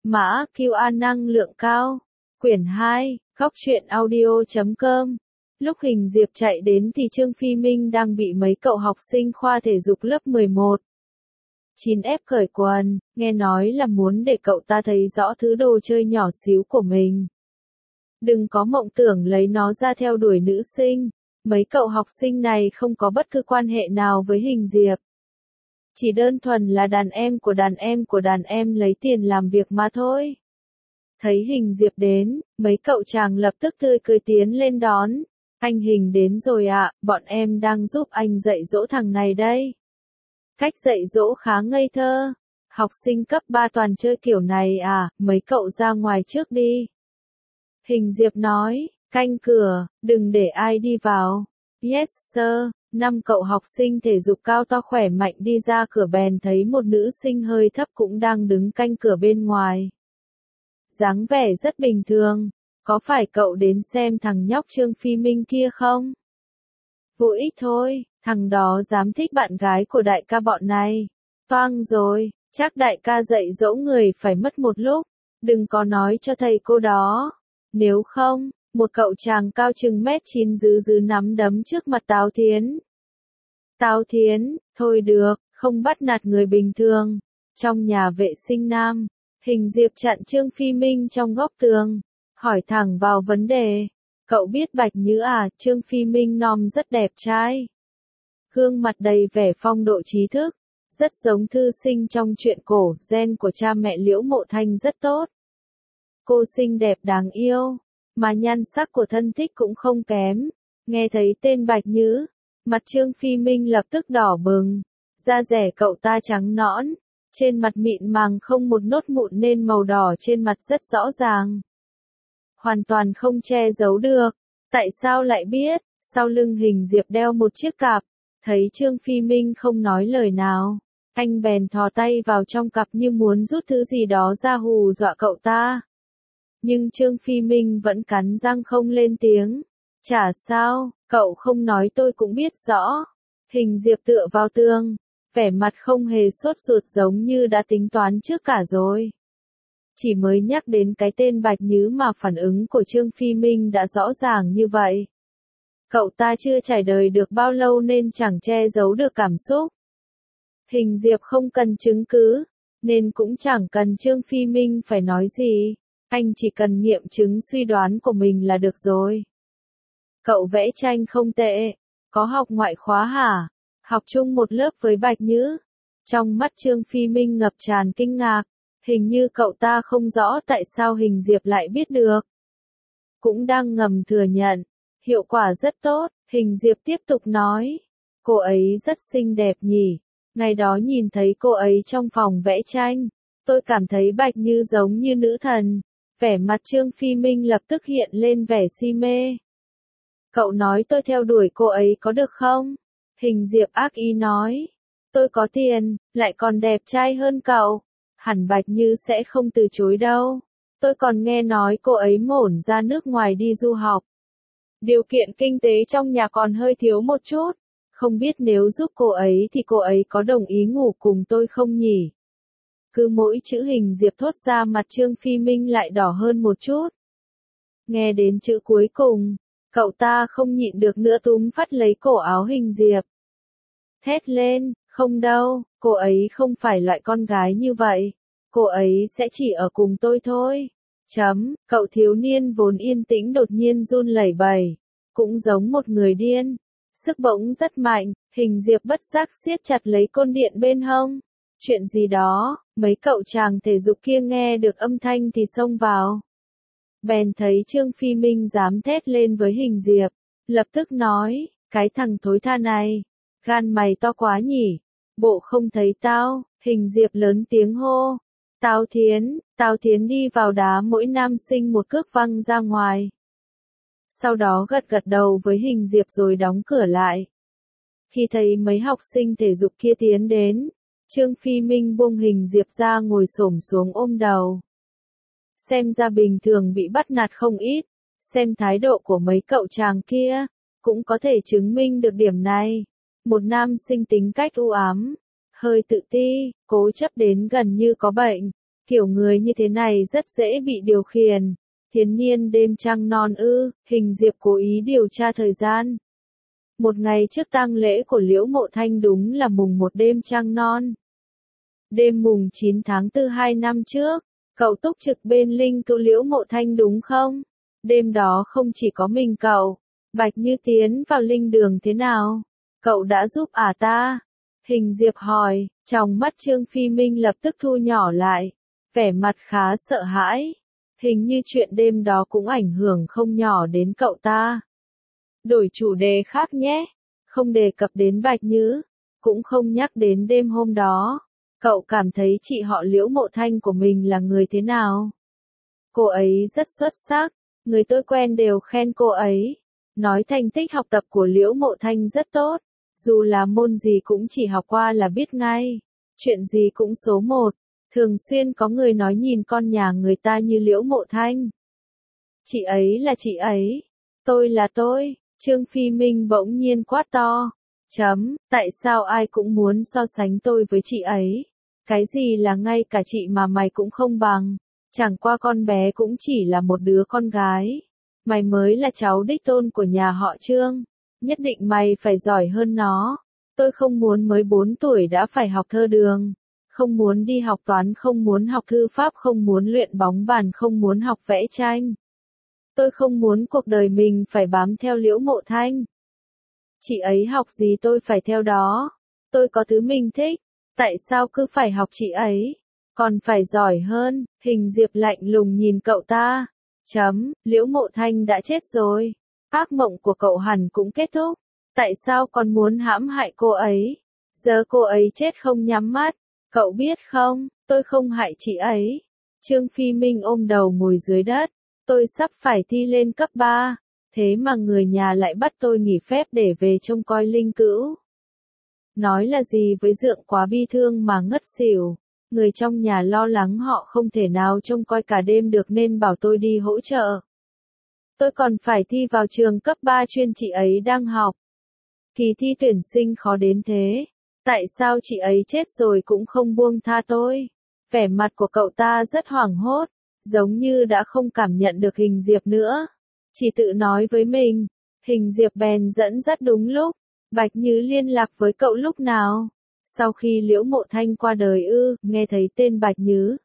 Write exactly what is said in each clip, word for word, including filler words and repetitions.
Mã quy a năng lượng cao. Quyển hai, góc truyện audio chấm com. Lúc Hình Diệp chạy đến thì Trương Phi Minh đang bị mấy cậu học sinh khoa thể dục lớp mười một chín ép cởi quần, nghe nói là muốn để cậu ta thấy rõ thứ đồ chơi nhỏ xíu của mình. Đừng có mộng tưởng lấy nó ra theo đuổi nữ sinh, mấy cậu học sinh này không có bất cứ quan hệ nào với Hình Diệp. Chỉ đơn thuần là đàn em của đàn em của đàn em lấy tiền làm việc mà thôi. Thấy Hình Diệp đến, mấy cậu chàng lập tức tươi cười tiến lên đón. Anh Hình đến rồi ạ, bọn em đang giúp anh dạy dỗ thằng này đây. Cách dạy dỗ khá ngây thơ. Học sinh cấp ba toàn chơi kiểu này à, mấy cậu ra ngoài trước đi. Hình Diệp nói, canh cửa, đừng để ai đi vào. Yes sir. Năm cậu học sinh thể dục cao to khỏe mạnh đi ra cửa bèn thấy một nữ sinh hơi thấp cũng đang đứng canh cửa bên ngoài. Dáng vẻ rất bình thường. Có phải cậu đến xem thằng nhóc Trương Phi Minh kia không? Vô ích thôi, thằng đó dám thích bạn gái của đại ca bọn này. Toang rồi, chắc đại ca dạy dỗ người phải mất một lúc. Đừng có nói cho thầy cô đó. Nếu không, một cậu chàng cao chừng mét chín dứ dứ nắm đấm trước mặt Tào Thiến. Tào Thiến, thôi được, không bắt nạt người bình thường. Trong nhà vệ sinh nam, Hình Diệp chặn Trương Phi Minh trong góc tường, hỏi thẳng vào vấn đề. Cậu biết Bạch Nhữ à? Trương Phi Minh nom rất đẹp trai. Gương mặt đầy vẻ phong độ trí thức, rất giống thư sinh trong truyện cổ, gen của cha mẹ Liễu Mộ Thanh rất tốt. Cô xinh đẹp đáng yêu, mà nhan sắc của thân thích cũng không kém. Nghe thấy tên Bạch Nhữ, mặt Trương Phi Minh lập tức đỏ bừng, da dẻ cậu ta trắng nõn, trên mặt mịn màng không một nốt mụn nên màu đỏ trên mặt rất rõ ràng. Hoàn toàn không che giấu được. Tại sao lại biết? Sau lưng Hình Diệp đeo một chiếc cặp, thấy Trương Phi Minh không nói lời nào, anh bèn thò tay vào trong cặp như muốn rút thứ gì đó ra hù dọa cậu ta. Nhưng Trương Phi Minh vẫn cắn răng không lên tiếng. Chả sao, cậu không nói tôi cũng biết rõ. Hình Diệp tựa vào tường, vẻ mặt không hề sốt ruột giống như đã tính toán trước cả rồi. Chỉ mới nhắc đến cái tên Bạch Nhứ mà phản ứng của Trương Phi Minh đã rõ ràng như vậy. Cậu ta chưa trải đời được bao lâu nên chẳng che giấu được cảm xúc. Hình Diệp không cần chứng cứ, nên cũng chẳng cần Trương Phi Minh phải nói gì. Anh chỉ cần nghiệm chứng suy đoán của mình là được rồi. Cậu vẽ tranh không tệ. Có học ngoại khóa hả? Học chung một lớp với Bạch Nhứ. Trong mắt Trương Phi Minh ngập tràn kinh ngạc. Hình như cậu ta không rõ tại sao Hình Diệp lại biết được. Cũng đang ngầm thừa nhận. Hiệu quả rất tốt, Hình Diệp tiếp tục nói. Cô ấy rất xinh đẹp nhỉ. Ngày đó nhìn thấy cô ấy trong phòng vẽ tranh. Tôi cảm thấy Bạch Như giống như nữ thần. Vẻ mặt Trương Phi Minh lập tức hiện lên vẻ si mê. Cậu nói tôi theo đuổi cô ấy có được không? Hình Diệp ác ý nói. Tôi có tiền, lại còn đẹp trai hơn cậu. Hẳn Bạch Như sẽ không từ chối đâu. Tôi còn nghe nói cô ấy mổn ra nước ngoài đi du học. Điều kiện kinh tế trong nhà còn hơi thiếu một chút. Không biết nếu giúp cô ấy thì cô ấy có đồng ý ngủ cùng tôi không nhỉ? Cứ mỗi chữ Hình Diệp thốt ra mặt Trương Phi Minh lại đỏ hơn một chút. Nghe đến chữ cuối cùng, cậu ta không nhịn được nữa túm phát lấy cổ áo Hình Diệp. Thét lên, không đâu, cô ấy không phải loại con gái như vậy. Cô ấy sẽ chỉ ở cùng tôi thôi. Chấm, cậu thiếu niên vốn yên tĩnh đột nhiên run lẩy bẩy. Cũng giống một người điên. Sức bỗng rất mạnh, Hình Diệp bất giác siết chặt lấy côn điện bên hông. Chuyện gì đó, mấy cậu chàng thể dục kia nghe được âm thanh thì xông vào. Bèn thấy Trương Phi Minh dám thét lên với Hình Diệp. Lập tức nói, cái thằng thối tha này, gan mày to quá nhỉ. Bộ không thấy tao, Hình Diệp lớn tiếng hô. Tào Thiến, Tào Thiến đi vào đá mỗi nam sinh một cước văng ra ngoài. Sau đó gật gật đầu với Hình Diệp rồi đóng cửa lại. Khi thấy mấy học sinh thể dục kia tiến đến, Trương Phi Minh buông Hình Diệp ra ngồi xổm xuống ôm đầu. Xem ra bình thường bị bắt nạt không ít, xem thái độ của mấy cậu chàng kia, cũng có thể chứng minh được điểm này. Một nam sinh tính cách u ám, hơi tự ti, cố chấp đến gần như có bệnh, Kiểu người như thế này rất dễ bị điều khiển. Thiến niên đêm trăng non ư, Hình Diệp cố ý điều tra thời gian. Một ngày trước tang lễ của Liễu Mộ Thanh đúng là mùng một đêm trăng non. Đêm mùng chín tháng tư hai năm trước, cậu túc trực bên linh cữu Liễu Mộ Thanh đúng không? Đêm đó không chỉ có mình cậu, Bạch Như tiến vào linh đường thế nào? Cậu đã giúp à ta? Hình Diệp hỏi, trong mắt Trương Phi Minh lập tức thu nhỏ lại, vẻ mặt khá sợ hãi. Hình như chuyện đêm đó cũng ảnh hưởng không nhỏ đến cậu ta. Đổi chủ đề khác nhé, không đề cập đến Bạch Như, cũng không nhắc đến đêm hôm đó. Cậu cảm thấy chị họ Liễu Mộ Thanh của mình là người thế nào? Cô ấy rất xuất sắc, người tôi quen đều khen cô ấy. Nói thành tích học tập của Liễu Mộ Thanh rất tốt, dù là môn gì cũng chỉ học qua là biết ngay. Chuyện gì cũng số một, thường xuyên có người nói nhìn con nhà người ta như Liễu Mộ Thanh. Chị ấy là chị ấy, tôi là tôi, Trương Phi Minh bỗng nhiên quát to. Chấm, tại sao ai cũng muốn so sánh tôi với chị ấy? Cái gì là ngay cả chị mà mày cũng không bằng? Chẳng qua con bé cũng chỉ là một đứa con gái. Mày mới là cháu đích tôn của nhà họ Trương. Nhất định mày phải giỏi hơn nó. Tôi không muốn mới bốn tuổi đã phải học thơ đường. Không muốn đi học toán, không muốn học thư pháp, không muốn luyện bóng bàn, không muốn học vẽ tranh. Tôi không muốn cuộc đời mình phải bám theo Liễu Mộ Thanh. Chị ấy học gì tôi phải theo đó. Tôi có thứ mình thích. Tại sao cứ phải học chị ấy? Còn phải giỏi hơn. Hình Diệp lạnh lùng nhìn cậu ta. Chấm, Liễu Mộ Thanh đã chết rồi. Ác mộng của cậu hẳn cũng kết thúc. Tại sao còn muốn hãm hại cô ấy? Giờ cô ấy chết không nhắm mắt. Cậu biết không, tôi không hại chị ấy. Trương Phi Minh ôm đầu ngồi dưới đất. Tôi sắp phải thi lên cấp ba. Thế mà người nhà lại bắt tôi nghỉ phép để về trông coi linh cữu. Nói là gì với Dượng quá bi thương mà ngất xỉu. Người trong nhà lo lắng họ không thể nào trông coi cả đêm được nên bảo tôi đi hỗ trợ. Tôi còn phải thi vào trường cấp ba chuyên chị ấy đang học. Kỳ thi tuyển sinh khó đến thế. Tại sao chị ấy chết rồi cũng không buông tha tôi? Vẻ mặt của cậu ta rất hoảng hốt, giống như đã không cảm nhận được Hình Diệp nữa. Chỉ tự nói với mình, Hình Diệp bèn dẫn dắt đúng lúc. Bạch Như liên lạc với cậu lúc nào? Sau khi Liễu Mộ Thanh qua đời ư, nghe thấy tên Bạch Như.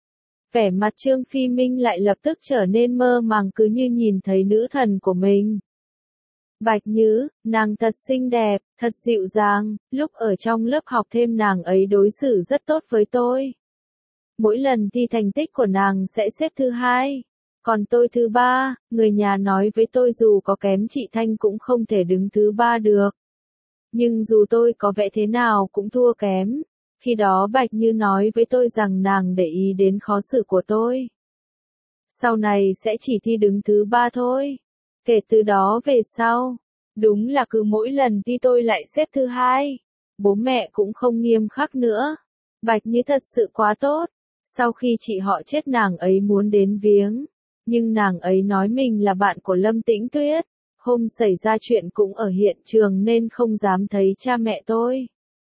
Vẻ mặt Trương Phi Minh lại lập tức trở nên mơ màng cứ như nhìn thấy nữ thần của mình. Bạch Như, nàng thật xinh đẹp, thật dịu dàng, lúc ở trong lớp học thêm nàng ấy đối xử rất tốt với tôi. Mỗi lần thi thành tích của nàng sẽ xếp thứ hai, còn tôi thứ ba, người nhà nói với tôi dù có kém chị Thanh cũng không thể đứng thứ ba được. Nhưng dù tôi có vẽ thế nào cũng thua kém. Khi đó Bạch Như nói với tôi rằng nàng để ý đến khó xử của tôi. Sau này sẽ chỉ thi đứng thứ ba thôi. Kể từ đó về sau, đúng là cứ mỗi lần thi tôi lại xếp thứ hai. Bố mẹ cũng không nghiêm khắc nữa. Bạch Như thật sự quá tốt. Sau khi chị họ chết nàng ấy muốn đến viếng. Nhưng nàng ấy nói mình là bạn của Lâm Tĩnh Tuyết. Hôm xảy ra chuyện cũng ở hiện trường nên không dám thấy cha mẹ tôi.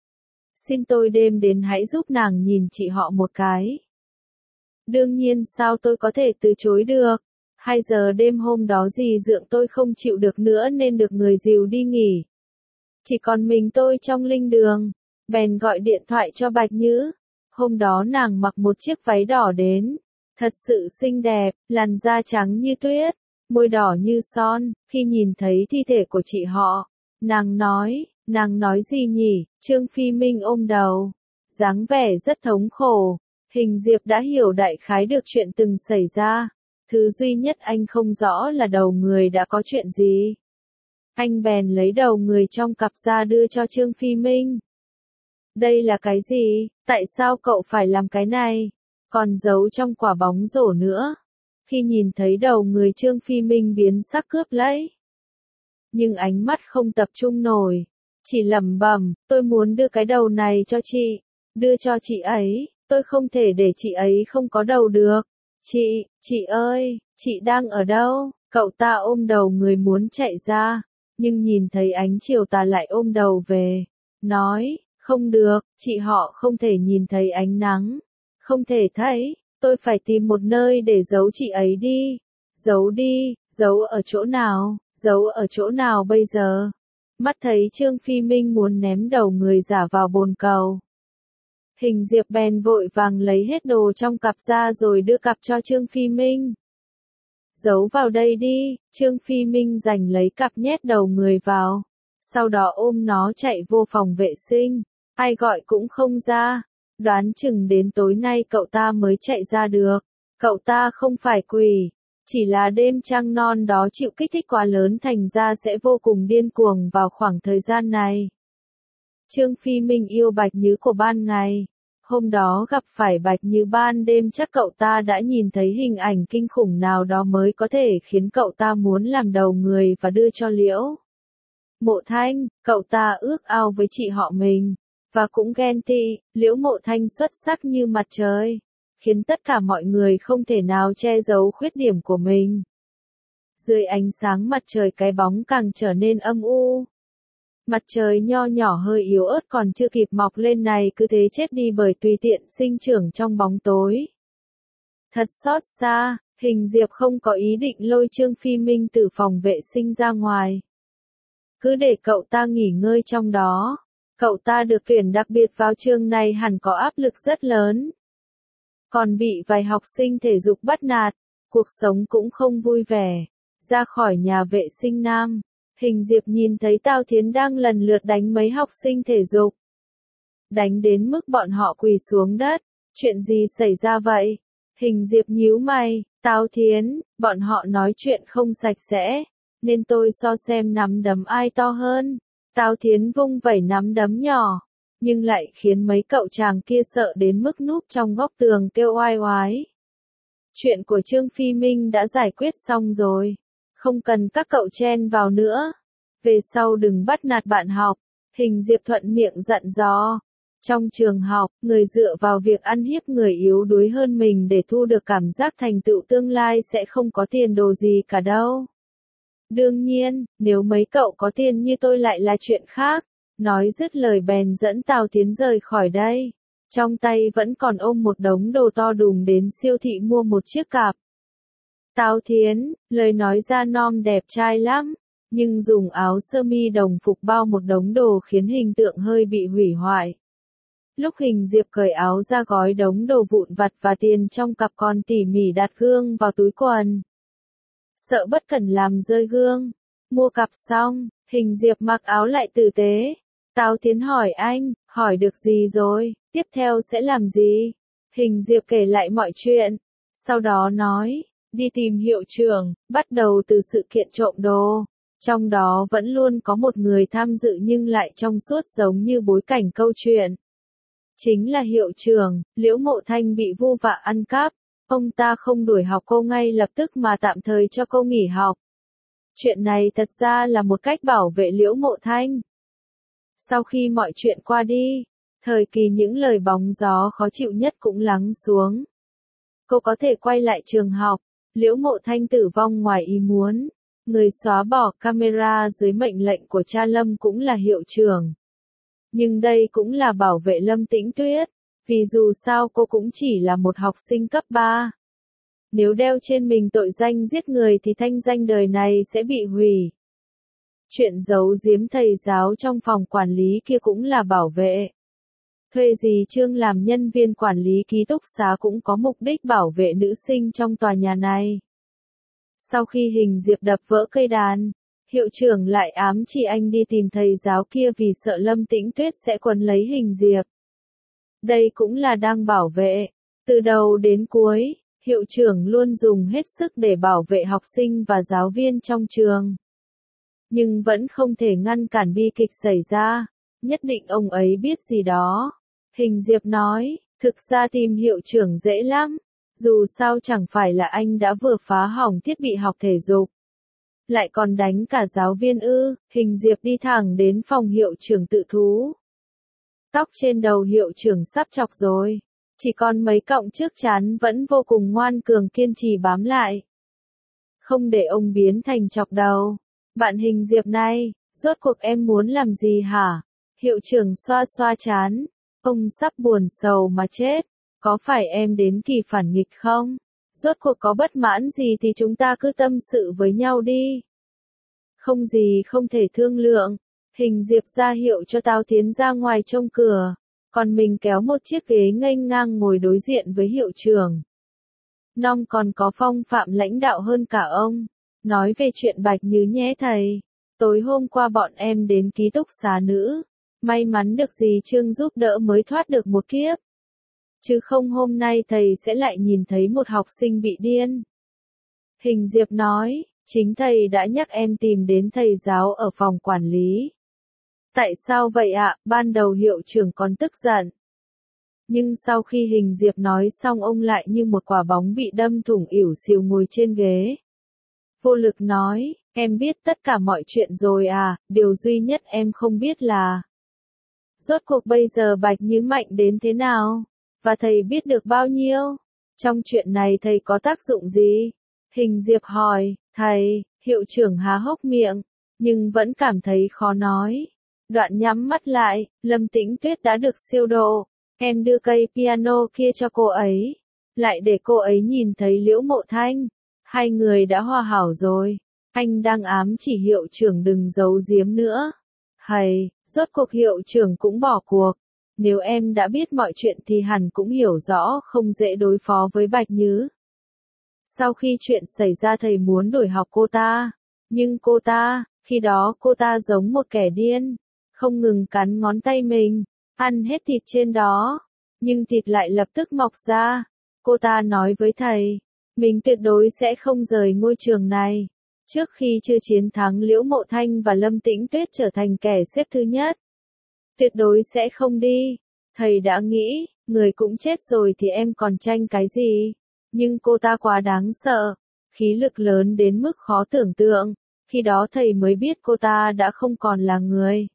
Xin tôi đêm đến hãy giúp nàng nhìn chị họ một cái. Đương nhiên sao tôi có thể từ chối được. Hai giờ đêm hôm đó dì Dượng tôi không chịu được nữa nên được người dìu đi nghỉ. Chỉ còn mình tôi trong linh đường. Bèn gọi điện thoại cho Bạch Như. Hôm đó nàng mặc một chiếc váy đỏ đến. Thật sự xinh đẹp, làn da trắng như tuyết, môi đỏ như son. Khi nhìn thấy thi thể của chị họ, nàng nói, nàng nói gì nhỉ? Trương Phi Minh ôm đầu, dáng vẻ rất thống khổ. Hình Diệp đã hiểu đại khái được chuyện từng xảy ra. Thứ duy nhất anh không rõ là đầu người đã có chuyện gì. Anh bèn lấy đầu người trong cặp ra đưa cho Trương Phi Minh. Đây là cái gì? Tại sao cậu phải làm cái này? Còn giấu trong quả bóng rổ nữa. Khi nhìn thấy đầu người Trương Phi Minh biến sắc cướp lấy. Nhưng ánh mắt không tập trung nổi. Chỉ lẩm bẩm, tôi muốn đưa cái đầu này cho chị. Đưa cho chị ấy, tôi không thể để chị ấy không có đầu được. Chị, chị ơi, chị đang ở đâu? Cậu ta ôm đầu người muốn chạy ra. Nhưng nhìn thấy ánh chiều tà lại ôm đầu về. Nói, không được, chị họ không thể nhìn thấy ánh nắng. Không thể thấy, tôi phải tìm một nơi để giấu chị ấy đi. Giấu đi, giấu ở chỗ nào, giấu ở chỗ nào bây giờ? Mắt thấy Trương Phi Minh muốn ném đầu người giả vào bồn cầu. Hình Diệp bèn vội vàng lấy hết đồ trong cặp ra rồi đưa cặp cho Trương Phi Minh. Giấu vào đây đi, Trương Phi Minh giành lấy cặp nhét đầu người vào. Sau đó ôm nó chạy vô phòng vệ sinh. Ai gọi cũng không ra. Đoán chừng đến tối nay cậu ta mới chạy ra được. Cậu ta không phải quỷ. Chỉ là đêm trăng non đó chịu kích thích quá lớn thành ra sẽ vô cùng điên cuồng vào khoảng thời gian này. Trương Phi Minh yêu Bạch Nhứ của ban ngày. Hôm đó gặp phải Bạch Nhứ ban đêm chắc cậu ta đã nhìn thấy hình ảnh kinh khủng nào đó mới có thể khiến cậu ta muốn làm đầu người và đưa cho Liễu Mộ Thanh. Cậu ta ước ao với chị họ mình. Và cũng ghen tị, Liễu Mộ Thanh xuất sắc như mặt trời. Khiến tất cả mọi người không thể nào che giấu khuyết điểm của mình. Dưới ánh sáng mặt trời cái bóng càng trở nên âm u. Mặt trời nho nhỏ hơi yếu ớt còn chưa kịp mọc lên này cứ thế chết đi bởi tùy tiện sinh trưởng trong bóng tối. Thật xót xa, Hình Diệp không có ý định lôi Trương Phi Minh từ phòng vệ sinh ra ngoài. Cứ để cậu ta nghỉ ngơi trong đó. Cậu ta được tuyển đặc biệt vào trường này hẳn có áp lực rất lớn. Còn bị vài học sinh thể dục bắt nạt, cuộc sống cũng không vui vẻ. Ra khỏi nhà vệ sinh nam, Hình Diệp nhìn thấy Tào Thiến đang lần lượt đánh mấy học sinh thể dục. Đánh đến mức bọn họ quỳ xuống đất. Chuyện gì xảy ra vậy? Hình Diệp nhíu mày. Tào Thiến, bọn họ nói chuyện không sạch sẽ, nên tôi so xem nắm đấm ai to hơn. Tào Thiến vung vẩy nắm đấm nhỏ, nhưng lại khiến mấy cậu chàng kia sợ đến mức núp trong góc tường kêu oai oái. Chuyện của Trương Phi Minh đã giải quyết xong rồi, không cần các cậu chen vào nữa. Về sau đừng bắt nạt bạn học, Hình Diệp thuận miệng dặn dò. Trong trường học, người dựa vào việc ăn hiếp người yếu đuối hơn mình để thu được cảm giác thành tựu tương lai sẽ không có tiền đồ gì cả đâu. Đương nhiên, nếu mấy cậu có tiền như tôi lại là chuyện khác. Nói dứt lời bèn dẫn Tào Thiến rời khỏi đây. Trong tay vẫn còn ôm một đống đồ to đùng đến siêu thị mua một chiếc cặp. Tào Thiến, lời nói ra non đẹp trai lắm, nhưng dùng áo sơ mi đồng phục bao một đống đồ khiến hình tượng hơi bị hủy hoại. Lúc Hình Diệp cởi áo ra gói đống đồ vụn vặt và tiền trong cặp còn tỉ mỉ đặt gương vào túi quần. Sợ bất cẩn làm rơi gương. Mua cặp xong, Hình Diệp mặc áo lại tử tế. Tào Thiến hỏi anh, hỏi được gì rồi, tiếp theo sẽ làm gì? Hình Diệp kể lại mọi chuyện. Sau đó nói, đi tìm hiệu trưởng, bắt đầu từ sự kiện trộm đồ. Trong đó vẫn luôn có một người tham dự nhưng lại trong suốt giống như bối cảnh câu chuyện. Chính là hiệu trưởng. Liễu Mộ Thanh bị vu vạ ăn cắp. Ông ta không đuổi học cô ngay lập tức mà tạm thời cho cô nghỉ học. Chuyện này thật ra là một cách bảo vệ Liễu Mộ Thanh. Sau khi mọi chuyện qua đi, thời kỳ những lời bóng gió khó chịu nhất cũng lắng xuống. Cô có thể quay lại trường học. Liễu Mộ Thanh tử vong ngoài ý muốn. Người xóa bỏ camera dưới mệnh lệnh của cha Lâm cũng là hiệu trưởng. Nhưng đây cũng là bảo vệ Lâm Tĩnh Tuyết. Vì dù sao cô cũng chỉ là một học sinh cấp ba. Nếu đeo trên mình tội danh giết người thì thanh danh đời này sẽ bị hủy. Chuyện giấu giếm thầy giáo trong phòng quản lý kia cũng là bảo vệ. Thuê dì Trương làm nhân viên quản lý ký túc xá cũng có mục đích bảo vệ nữ sinh trong tòa nhà này. Sau khi Hình Diệp đập vỡ cây đàn, hiệu trưởng lại ám chỉ anh đi tìm thầy giáo kia vì sợ Lâm Tĩnh Tuyết sẽ quấn lấy Hình Diệp. Đây cũng là đang bảo vệ. Từ đầu đến cuối, hiệu trưởng luôn dùng hết sức để bảo vệ học sinh và giáo viên trong trường. Nhưng vẫn không thể ngăn cản bi kịch xảy ra. Nhất định ông ấy biết gì đó. Hình Diệp nói, thực ra tìm hiệu trưởng dễ lắm. Dù sao chẳng phải là anh đã vừa phá hỏng thiết bị học thể dục. Lại còn đánh cả giáo viên ư. Hình Diệp đi thẳng đến phòng hiệu trưởng tự thú. Tóc trên đầu hiệu trưởng sắp chọc rồi. Chỉ còn mấy cọng trước trán vẫn vô cùng ngoan cường kiên trì bám lại. Không để ông biến thành chọc đầu. Bạn Hình Diệp này, rốt cuộc em muốn làm gì hả? Hiệu trưởng xoa xoa trán. Ông sắp buồn sầu mà chết. Có phải em đến kỳ phản nghịch không? Rốt cuộc có bất mãn gì thì chúng ta cứ tâm sự với nhau đi. Không gì không thể thương lượng. Hình Diệp ra hiệu cho Tào Thiến ra ngoài trông cửa. Còn mình kéo một chiếc ghế nghênh ngang ngồi đối diện với hiệu trưởng. Nong còn có phong phạm lãnh đạo hơn cả ông. Nói về chuyện Bạch Nhứ nhé thầy. Tối hôm qua bọn em đến ký túc xá nữ. May mắn được dì Trương giúp đỡ mới thoát được một kiếp. Chứ không hôm nay thầy sẽ lại nhìn thấy một học sinh bị điên. Hình Diệp nói, chính thầy đã nhắc em tìm đến thầy giáo ở phòng quản lý. Tại sao vậy ạ? Ban đầu hiệu trưởng còn tức giận. Nhưng sau khi Hình Diệp nói xong ông lại như một quả bóng bị đâm thủng ỉu xìu ngồi trên ghế. Vô lực nói, em biết tất cả mọi chuyện rồi à, điều duy nhất em không biết là rốt cuộc bây giờ Bạch Nhứ mạnh đến thế nào, và thầy biết được bao nhiêu. Trong chuyện này thầy có tác dụng gì? Hình Diệp hỏi, thầy, hiệu trưởng há hốc miệng, nhưng vẫn cảm thấy khó nói. Đoạn nhắm mắt lại, Lâm Tĩnh Tuyết đã được siêu độ. Em đưa cây piano kia cho cô ấy. Lại để cô ấy nhìn thấy Liễu Mộ Thanh. Hai người đã hòa hảo rồi. Anh đang ám chỉ hiệu trưởng đừng giấu giếm nữa. Hay, rốt cuộc hiệu trưởng cũng bỏ cuộc. Nếu em đã biết mọi chuyện thì hẳn cũng hiểu rõ không dễ đối phó với Bạch Nhứ. Sau khi chuyện xảy ra thầy muốn đổi học cô ta. Nhưng cô ta, khi đó cô ta giống một kẻ điên. Không ngừng cắn ngón tay mình, ăn hết thịt trên đó. Nhưng thịt lại lập tức mọc ra. Cô ta nói với thầy, mình tuyệt đối sẽ không rời ngôi trường này. Trước khi chưa chiến thắng Liễu Mộ Thanh và Lâm Tĩnh Tuyết trở thành kẻ xếp thứ nhất. Tuyệt đối sẽ không đi. Thầy đã nghĩ, người cũng chết rồi thì em còn tranh cái gì. Nhưng cô ta quá đáng sợ. Khí lực lớn đến mức khó tưởng tượng. Khi đó thầy mới biết cô ta đã không còn là người.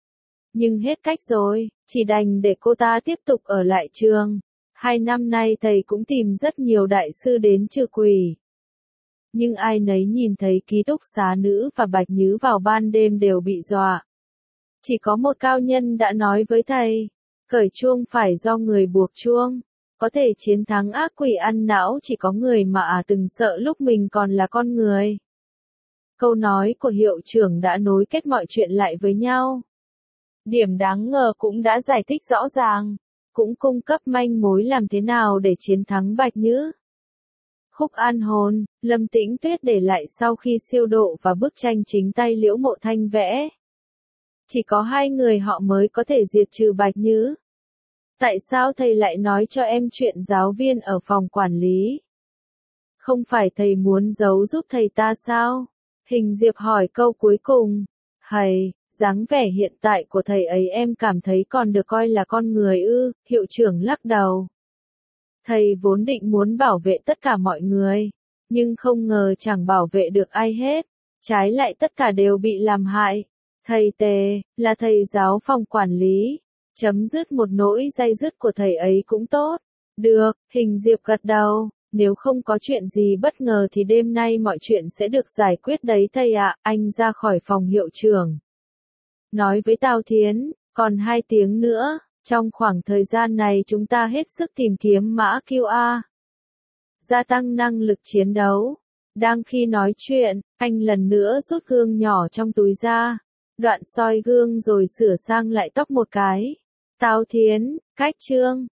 Nhưng hết cách rồi, chỉ đành để cô ta tiếp tục ở lại trường. Hai năm nay thầy cũng tìm rất nhiều đại sư đến trừ quỷ. Nhưng ai nấy nhìn thấy ký túc xá nữ và Bạch Nhứ vào ban đêm đều bị dọa. Chỉ có một cao nhân đã nói với thầy, cởi chuông phải do người buộc chuông. Có thể chiến thắng ác quỷ ăn não chỉ có người mà à từng sợ lúc mình còn là con người. Câu nói của hiệu trưởng đã nối kết mọi chuyện lại với nhau. Điểm đáng ngờ cũng đã giải thích rõ ràng, cũng cung cấp manh mối làm thế nào để chiến thắng Bạch Nhứ. Khúc an hồn, Lâm Tĩnh Tuyết để lại sau khi siêu độ và bức tranh chính tay Liễu Mộ Thanh vẽ. Chỉ có hai người họ mới có thể diệt trừ Bạch Nhứ. Tại sao thầy lại nói cho em chuyện giáo viên ở phòng quản lý? Không phải thầy muốn giấu giúp thầy ta sao? Hình Diệp hỏi câu cuối cùng. Hay, dáng vẻ hiện tại của thầy ấy em cảm thấy còn được coi là con người ư? Hiệu trưởng lắc đầu. Thầy vốn định muốn bảo vệ tất cả mọi người, nhưng không ngờ chẳng bảo vệ được ai hết. Trái lại tất cả đều bị làm hại. Thầy Tề, là thầy giáo phòng quản lý. Chấm dứt một nỗi day dứt của thầy ấy cũng tốt. Được, Hình Diệp gật đầu. Nếu không có chuyện gì bất ngờ thì đêm nay mọi chuyện sẽ được giải quyết đấy thầy ạ. Anh ra khỏi phòng hiệu trưởng. Nói với Tào Thiến, còn hai tiếng nữa. Trong khoảng thời gian này chúng ta hết sức tìm kiếm mã quy rờ. Gia tăng năng lực chiến đấu. Đang khi nói chuyện, anh lần nữa rút gương nhỏ trong túi ra. Đoạn soi gương rồi sửa sang lại tóc một cái. Tào Thiến, cách Trương,